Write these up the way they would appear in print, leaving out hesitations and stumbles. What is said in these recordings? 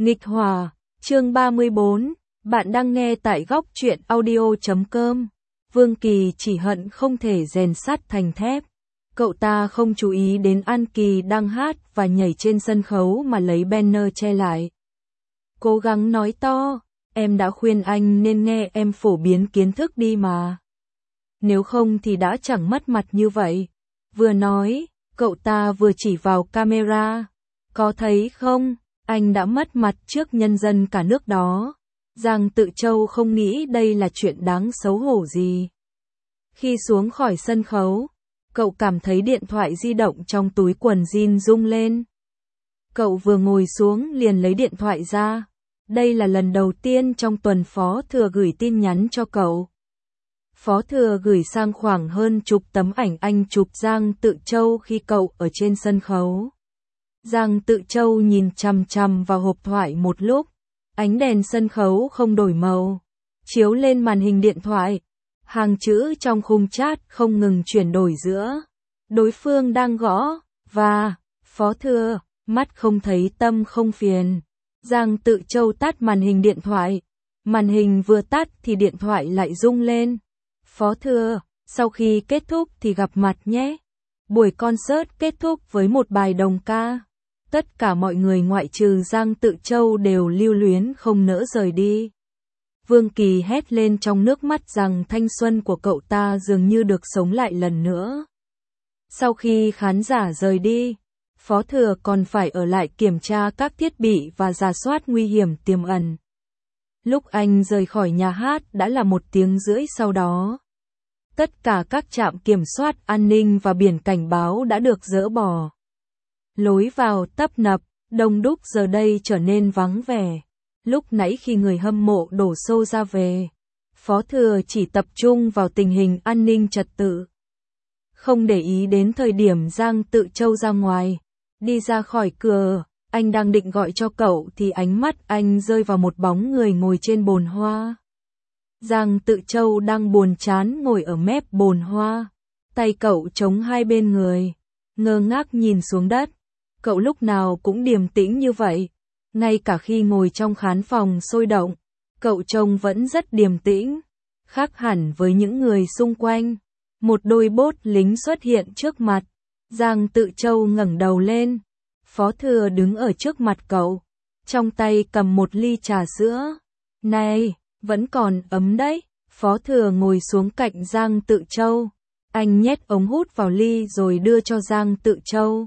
Nghịch Hòa, chương 34, bạn đang nghe tại góc truyện audio.com. Vương Kỳ chỉ hận không thể rèn sắt thành thép. Cậu ta không chú ý đến An Kỳ đang hát và nhảy trên sân khấu mà lấy banner che lại. Cố gắng nói to, em đã khuyên anh nên nghe em phổ biến kiến thức đi mà. Nếu không thì đã chẳng mất mặt như vậy. Vừa nói, cậu ta vừa chỉ vào camera. Có thấy không, anh đã mất mặt trước nhân dân cả nước đó. Giang Tự Châu không nghĩ đây là chuyện đáng xấu hổ gì. Khi xuống khỏi sân khấu, cậu cảm thấy điện thoại di động trong túi quần jean rung lên. Cậu vừa ngồi xuống liền lấy điện thoại ra. Đây là lần đầu tiên trong tuần Phó Thừa gửi tin nhắn cho cậu. Phó Thừa gửi sang khoảng hơn chục tấm ảnh anh chụp Giang Tự Châu khi cậu ở trên sân khấu. Giang Tự Châu nhìn chằm chằm vào hộp thoại một lúc, ánh đèn sân khấu không đổi màu, chiếu lên màn hình điện thoại. Hàng chữ trong khung chat không ngừng chuyển đổi giữa đối phương đang gõ và Phó Thừa, mắt không thấy tâm không phiền. Giang Tự Châu tắt màn hình điện thoại. Màn hình vừa tắt thì điện thoại lại rung lên. Phó Thừa, sau khi kết thúc thì gặp mặt nhé. Buổi concert kết thúc với một bài đồng ca. Tất cả mọi người ngoại trừ Giang Tự Châu đều lưu luyến không nỡ rời đi. Vương Kỳ hét lên trong nước mắt rằng thanh xuân của cậu ta dường như được sống lại lần nữa. Sau khi khán giả rời đi, Phó Thừa còn phải ở lại kiểm tra các thiết bị và rà soát nguy hiểm tiềm ẩn. Lúc anh rời khỏi nhà hát đã là 1 tiếng rưỡi sau đó. Tất cả các trạm kiểm soát an ninh và biển cảnh báo đã được dỡ bỏ. Lối vào tấp nập, đông đúc giờ đây trở nên vắng vẻ. Lúc nãy khi người hâm mộ đổ xô ra về, Phó Thừa chỉ tập trung vào tình hình an ninh trật tự. Không để ý đến thời điểm Giang Tự Châu ra ngoài, đi ra khỏi cửa, anh đang định gọi cho cậu thì ánh mắt anh rơi vào một bóng người ngồi trên bồn hoa. Giang Tự Châu đang buồn chán ngồi ở mép bồn hoa, tay cậu chống hai bên người, ngơ ngác nhìn xuống đất. Cậu lúc nào cũng điềm tĩnh như vậy, ngay cả khi ngồi trong khán phòng sôi động, cậu trông vẫn rất điềm tĩnh, khác hẳn với những người xung quanh. Một đôi bốt lính xuất hiện trước mặt, Giang Tự Châu ngẩng đầu lên, Phó Thừa đứng ở trước mặt cậu, trong tay cầm một ly trà sữa. Này, vẫn còn ấm đấy. Phó Thừa ngồi xuống cạnh Giang Tự Châu, anh nhét ống hút vào ly rồi đưa cho Giang Tự Châu.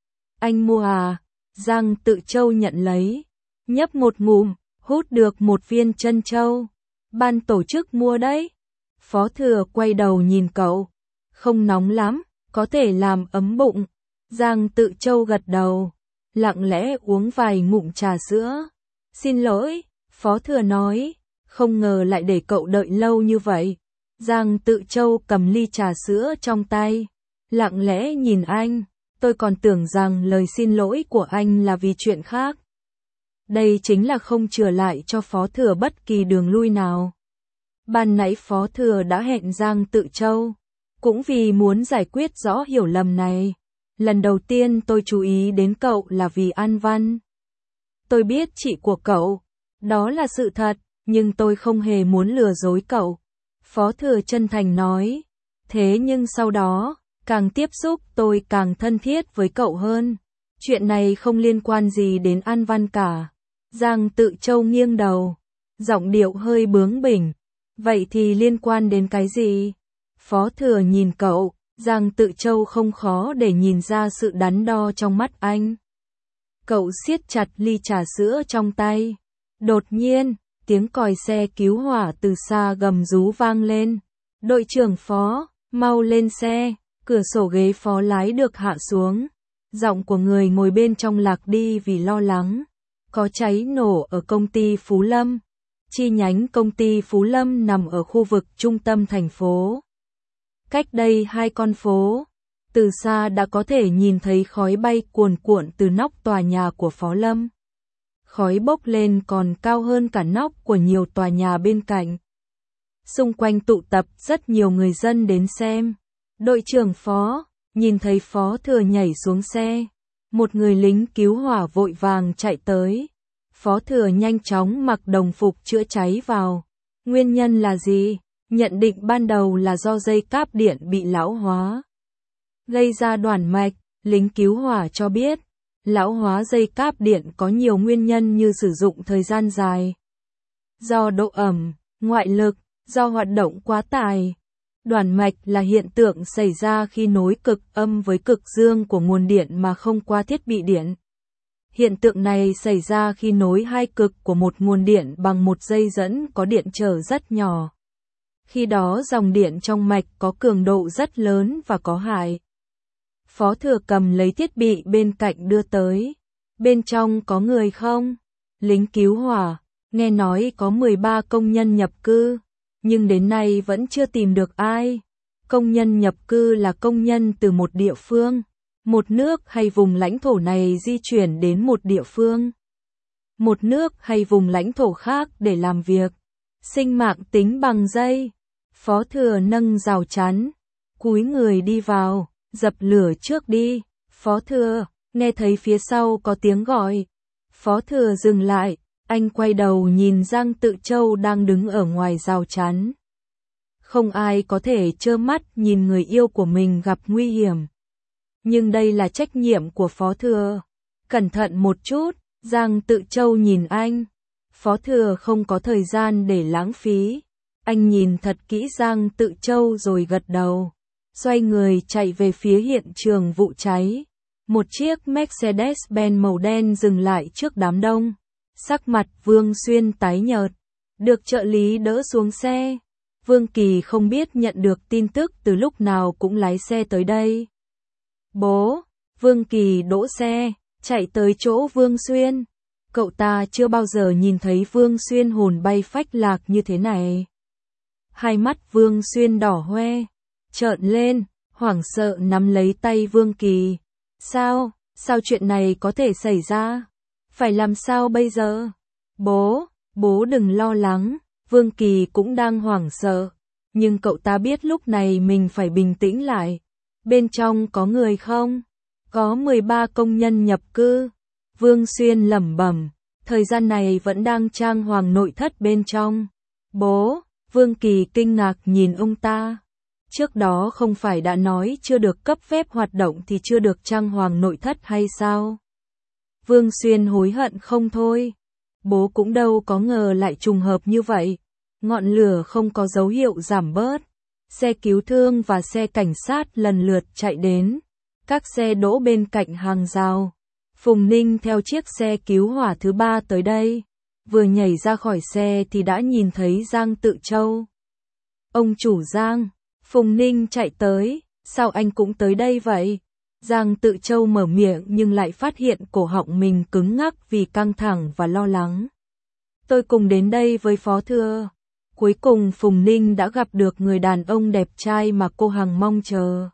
Anh mua à? Giang Tự Châu nhận lấy, nhấp một ngụm, hút được một viên trân châu. Ban tổ chức mua đấy. Phó Thừa quay đầu nhìn cậu, không nóng lắm, có thể làm ấm bụng. Giang Tự Châu gật đầu, lặng lẽ uống vài ngụm trà sữa. Xin lỗi, Phó Thừa nói, không ngờ lại để cậu đợi lâu như vậy. Giang Tự Châu cầm ly trà sữa trong tay, lặng lẽ nhìn anh. Tôi còn tưởng rằng lời xin lỗi của anh là vì chuyện khác. Đây chính là không chừa lại cho Phó Thừa bất kỳ đường lui nào. Ban nãy Phó Thừa đã hẹn Giang Tự Châu, cũng vì muốn giải quyết rõ hiểu lầm này. Lần đầu tiên tôi chú ý đến cậu là vì An Văn. Tôi biết chị của cậu, đó là sự thật, nhưng tôi không hề muốn lừa dối cậu. Phó Thừa chân thành nói, thế nhưng sau đó, càng tiếp xúc tôi càng thân thiết với cậu hơn. Chuyện này không liên quan gì đến An Văn cả. Giang Tự Châu nghiêng đầu, giọng điệu hơi bướng bỉnh. Vậy thì liên quan đến cái gì? Phó Thừa nhìn cậu, Giang Tự Châu không khó để nhìn ra sự đắn đo trong mắt anh. Cậu siết chặt ly trà sữa trong tay. Đột nhiên, tiếng còi xe cứu hỏa từ xa gầm rú vang lên. Đội trưởng Phó, mau lên xe. Cửa sổ ghế phó lái được hạ xuống. Giọng của người ngồi bên trong lạc đi vì lo lắng. Có cháy nổ ở công ty Phú Lâm. Chi nhánh công ty Phú Lâm nằm ở khu vực trung tâm thành phố. Cách đây 2 con phố, từ xa đã có thể nhìn thấy khói bay cuồn cuộn từ nóc tòa nhà của Phó Lâm. Khói bốc lên còn cao hơn cả nóc của nhiều tòa nhà bên cạnh. Xung quanh tụ tập rất nhiều người dân đến xem. Đội trưởng Phó, nhìn thấy Phó Thừa nhảy xuống xe, một người lính cứu hỏa vội vàng chạy tới. Phó Thừa nhanh chóng mặc đồng phục chữa cháy vào. Nguyên nhân là gì? Nhận định ban đầu là do dây cáp điện bị lão hóa, gây ra đoản mạch. Lính cứu hỏa cho biết, lão hóa dây cáp điện có nhiều nguyên nhân như sử dụng thời gian dài, do độ ẩm, ngoại lực, do hoạt động quá tải. Đoản mạch là hiện tượng xảy ra khi nối cực âm với cực dương của nguồn điện mà không qua thiết bị điện. Hiện tượng này xảy ra khi nối hai cực của một nguồn điện bằng một dây dẫn có điện trở rất nhỏ. Khi đó dòng điện trong mạch có cường độ rất lớn và có hại. Phó Thừa cầm lấy thiết bị bên cạnh đưa tới. Bên trong có người không? Lính cứu hỏa, nghe nói có 13 công nhân nhập cư, nhưng đến nay vẫn chưa tìm được ai. Công nhân nhập cư là công nhân từ một địa phương, một nước hay vùng lãnh thổ này di chuyển đến một địa phương, một nước hay vùng lãnh thổ khác để làm việc. Sinh mạng tính bằng giây. Phó Thừa nâng rào chắn, cúi người đi vào, dập lửa trước đi. Phó Thừa, nghe thấy phía sau có tiếng gọi. Phó Thừa dừng lại, anh quay đầu nhìn Giang Tự Châu đang đứng ở ngoài rào chắn. Không ai có thể trơ mắt nhìn người yêu của mình gặp nguy hiểm. Nhưng đây là trách nhiệm của Phó Thừa. Cẩn thận một chút, Giang Tự Châu nhìn anh. Phó Thừa không có thời gian để lãng phí. Anh nhìn thật kỹ Giang Tự Châu rồi gật đầu. Xoay người chạy về phía hiện trường vụ cháy. Một chiếc Mercedes-Benz màu đen dừng lại trước đám đông. Sắc mặt Vương Xuyên tái nhợt, được trợ lý đỡ xuống xe. Vương Kỳ không biết nhận được tin tức từ lúc nào cũng lái xe tới đây. Bố, Vương Kỳ đỗ xe, chạy tới chỗ Vương Xuyên. Cậu ta chưa bao giờ nhìn thấy Vương Xuyên hồn bay phách lạc như thế này. Hai mắt Vương Xuyên đỏ hoe, trợn lên, hoảng sợ nắm lấy tay Vương Kỳ. Sao chuyện này có thể xảy ra? Phải làm sao bây giờ? Bố đừng lo lắng, Vương Kỳ cũng đang hoảng sợ. Nhưng cậu ta biết lúc này mình phải bình tĩnh lại. Bên trong có người không? Có 13 công nhân nhập cư. Vương Xuyên lẩm bẩm, thời gian này vẫn đang trang hoàng nội thất bên trong. Bố, Vương Kỳ kinh ngạc nhìn ông ta. Trước đó không phải đã nói chưa được cấp phép hoạt động thì chưa được trang hoàng nội thất hay sao? Vương Xuyên hối hận không thôi. Bố cũng đâu có ngờ lại trùng hợp như vậy. Ngọn lửa không có dấu hiệu giảm bớt. Xe cứu thương và xe cảnh sát lần lượt chạy đến. Các xe đỗ bên cạnh hàng rào. Phùng Ninh theo chiếc xe cứu hỏa thứ 3 tới đây. Vừa nhảy ra khỏi xe thì đã nhìn thấy Giang Tự Châu. Ông chủ Giang, Phùng Ninh chạy tới, sao anh cũng tới đây vậy? Giang Tự Châu mở miệng nhưng lại phát hiện cổ họng mình cứng ngắc vì căng thẳng và lo lắng. Tôi cùng đến đây với Phó Thừa. Cuối cùng Phùng Ninh đã gặp được người đàn ông đẹp trai mà cô hằng mong chờ.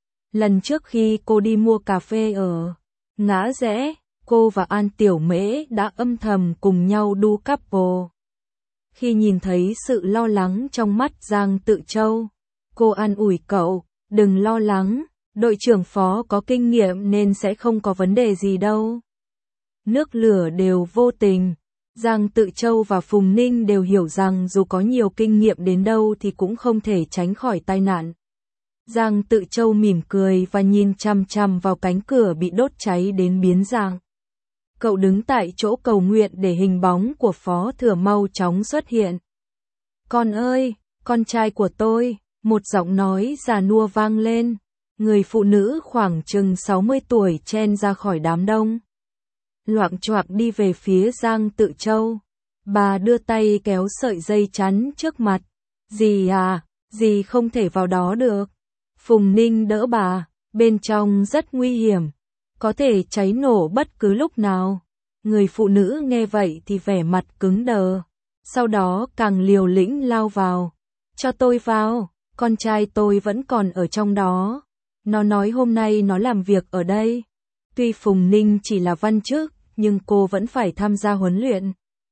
Lần trước khi cô đi mua cà phê ở ngã rẽ, cô và An Tiểu Mễ đã âm thầm cùng nhau đu couple. Khi nhìn thấy sự lo lắng trong mắt Giang Tự Châu, cô an ủi cậu, đừng lo lắng, đội trưởng Phó có kinh nghiệm nên sẽ không có vấn đề gì đâu. Nước lửa đều vô tình. Giang Tự Châu và Phùng Ninh đều hiểu rằng dù có nhiều kinh nghiệm đến đâu thì cũng không thể tránh khỏi tai nạn. Giang Tự Châu mỉm cười và nhìn chằm chằm vào cánh cửa bị đốt cháy đến biến dạng. Cậu đứng tại chỗ cầu nguyện để hình bóng của Phó Thừa mau chóng xuất hiện. Con ơi, con trai của tôi, một giọng nói già nua vang lên. Người phụ nữ khoảng chừng 60 tuổi chen ra khỏi đám đông. Loạng choạng đi về phía Giang Tự Châu. Bà đưa tay kéo sợi dây chắn trước mặt. Dì à, dì không thể vào đó được. Phùng Ninh đỡ bà, bên trong rất nguy hiểm. Có thể cháy nổ bất cứ lúc nào. Người phụ nữ nghe vậy thì vẻ mặt cứng đờ. Sau đó càng liều lĩnh lao vào. Cho tôi vào, con trai tôi vẫn còn ở trong đó. Nó nói hôm nay nó làm việc ở đây. Tuy Phùng Ninh chỉ là văn chức, nhưng cô vẫn phải tham gia huấn luyện.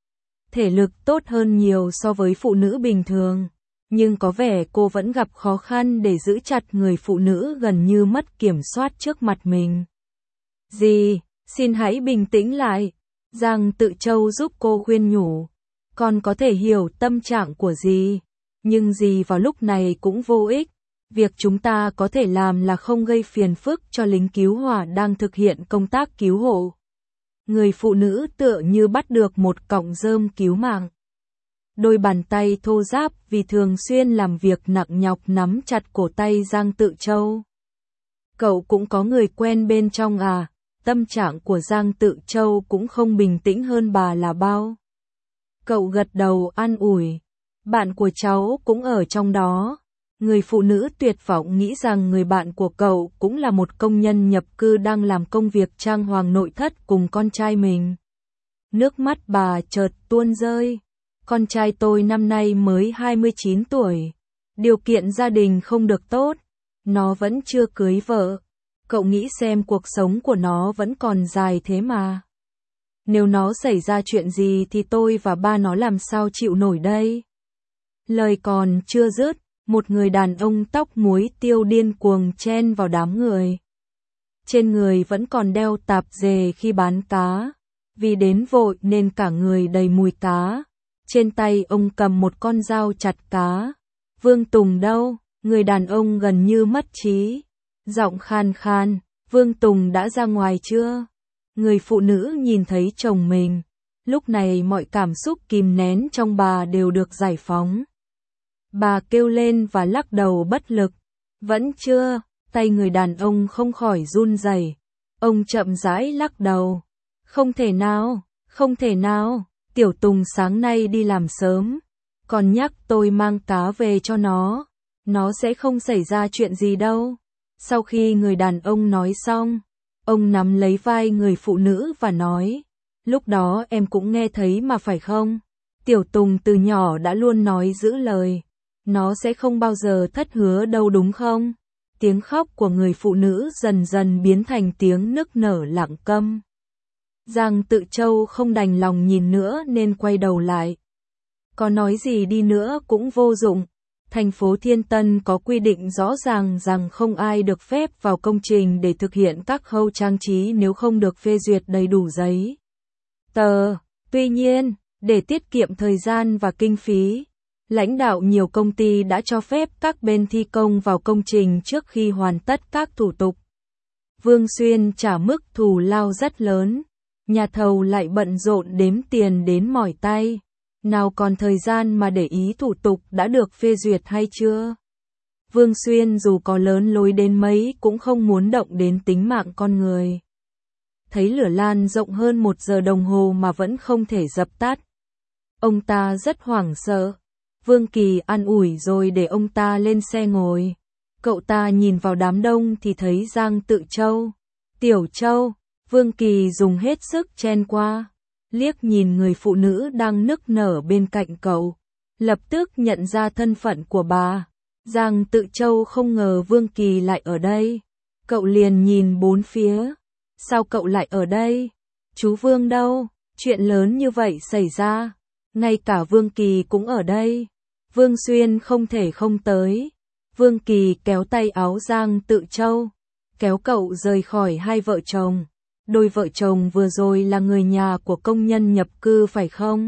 Thể lực tốt hơn nhiều so với phụ nữ bình thường. Nhưng có vẻ cô vẫn gặp khó khăn để giữ chặt người phụ nữ gần như mất kiểm soát trước mặt mình. Dì, xin hãy bình tĩnh lại. Giang Tự Châu giúp cô khuyên nhủ. Con có thể hiểu tâm trạng của dì, nhưng dì vào lúc này cũng vô ích. Việc chúng ta có thể làm là không gây phiền phức cho lính cứu hỏa đang thực hiện công tác cứu hộ. Người phụ nữ tựa như bắt được một cọng rơm cứu mạng. Đôi bàn tay thô ráp vì thường xuyên làm việc nặng nhọc nắm chặt cổ tay Giang Tự Châu. Cậu cũng có người quen bên trong à? Tâm trạng của Giang Tự Châu cũng không bình tĩnh hơn bà là bao. Cậu gật đầu an ủi. Bạn của cháu cũng ở trong đó. Người phụ nữ tuyệt vọng nghĩ rằng người bạn của cậu cũng là một công nhân nhập cư đang làm công việc trang hoàng nội thất cùng con trai mình. Nước mắt bà chợt tuôn rơi. Con trai tôi năm nay mới 29 tuổi. Điều kiện gia đình không được tốt. Nó vẫn chưa cưới vợ. Cậu nghĩ xem cuộc sống của nó vẫn còn dài thế mà. Nếu nó xảy ra chuyện gì thì tôi và ba nó làm sao chịu nổi đây? Lời còn chưa dứt, một người đàn ông tóc muối tiêu điên cuồng chen vào đám người. Trên người vẫn còn đeo tạp dề khi bán cá. Vì đến vội nên cả người đầy mùi cá. Trên tay ông cầm một con dao chặt cá. Vương Tùng đâu? Người đàn ông gần như mất trí. Giọng khan khan, Vương Tùng đã ra ngoài chưa? Người phụ nữ nhìn thấy chồng mình. Lúc này mọi cảm xúc kìm nén trong bà đều được giải phóng. Bà kêu lên và lắc đầu bất lực. Vẫn chưa, tay người đàn ông không khỏi run rẩy. Ông chậm rãi lắc đầu. Không thể nào, không thể nào, Tiểu Tùng sáng nay đi làm sớm. Còn nhắc tôi mang cá về cho nó sẽ không xảy ra chuyện gì đâu. Sau khi người đàn ông nói xong, ông nắm lấy vai người phụ nữ và nói, lúc đó em cũng nghe thấy mà phải không? Tiểu Tùng từ nhỏ đã luôn nói giữ lời, nó sẽ không bao giờ thất hứa đâu đúng không? Tiếng khóc của người phụ nữ dần dần biến thành tiếng nức nở lặng câm. Giang Tự Châu không đành lòng nhìn nữa nên quay đầu lại. Có nói gì đi nữa cũng vô dụng. Thành phố Thiên Tân có quy định rõ ràng rằng không ai được phép vào công trình để thực hiện các khâu trang trí nếu không được phê duyệt đầy đủ giấy tờ. Tuy nhiên, để tiết kiệm thời gian và kinh phí, lãnh đạo nhiều công ty đã cho phép các bên thi công vào công trình trước khi hoàn tất các thủ tục. Vương Xuyên trả mức thù lao rất lớn, nhà thầu lại bận rộn đếm tiền đến mỏi tay. Nào còn thời gian mà để ý thủ tục đã được phê duyệt hay chưa? Vương Xuyên dù có lớn lối đến mấy cũng không muốn động đến tính mạng con người. Thấy lửa lan rộng hơn 1 giờ đồng hồ mà vẫn không thể dập tắt. Ông ta rất hoảng sợ. Vương Kỳ an ủi rồi để ông ta lên xe ngồi. Cậu ta nhìn vào đám đông thì thấy Giang Tự Châu. Tiểu Châu, Vương Kỳ dùng hết sức chen qua. Liếc nhìn người phụ nữ đang nức nở bên cạnh cậu, lập tức nhận ra thân phận của bà. Giang Tự Châu không ngờ Vương Kỳ lại ở đây. Cậu liền nhìn bốn phía. Sao cậu lại ở đây? Chú Vương đâu? Chuyện lớn như vậy xảy ra. Ngay cả Vương Kỳ cũng ở đây. Vương Xuyên không thể không tới. Vương Kỳ kéo tay áo Giang Tự Châu, kéo cậu rời khỏi hai vợ chồng. Đôi vợ chồng vừa rồi là người nhà của công nhân nhập cư phải không?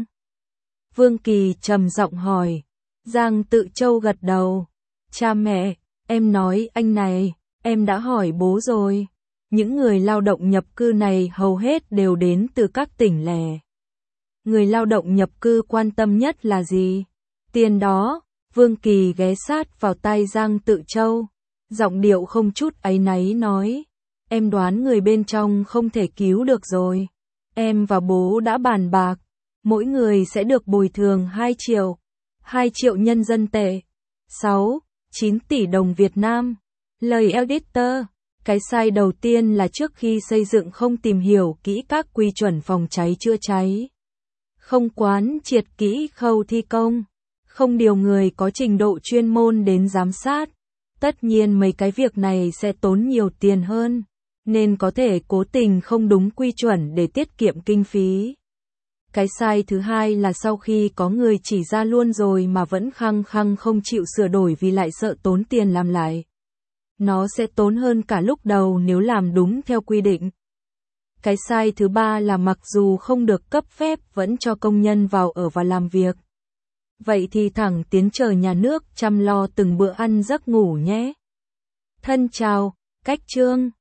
Vương Kỳ trầm giọng hỏi. Giang Tự Châu gật đầu. Cha mẹ, em nói anh này, em đã hỏi bố rồi. Những người lao động nhập cư này hầu hết đều đến từ các tỉnh lẻ. Người lao động nhập cư quan tâm nhất là gì? Tiền đó. Vương Kỳ ghé sát vào tai Giang Tự Châu, giọng điệu không chút áy náy nói. Em đoán người bên trong không thể cứu được rồi. Em và bố đã bàn bạc, mỗi người sẽ được bồi thường 2 triệu. 2 triệu nhân dân tệ. 9 tỷ đồng Việt Nam. Lời editor, cái sai đầu tiên là trước khi xây dựng không tìm hiểu kỹ các quy chuẩn phòng cháy chữa cháy. Không quán triệt kỹ khâu thi công. Không điều người có trình độ chuyên môn đến giám sát. Tất nhiên mấy cái việc này sẽ tốn nhiều tiền hơn, nên có thể cố tình không đúng quy chuẩn để tiết kiệm kinh phí. Cái sai thứ hai là sau khi có người chỉ ra luôn rồi mà vẫn khăng khăng không chịu sửa đổi vì lại sợ tốn tiền làm lại. Nó sẽ tốn hơn cả lúc đầu nếu làm đúng theo quy định. Cái sai thứ ba là mặc dù không được cấp phép vẫn cho công nhân vào ở và làm việc. Vậy thì thẳng tiến chờ nhà nước chăm lo từng bữa ăn giấc ngủ nhé. Thân chào, Cách Chương.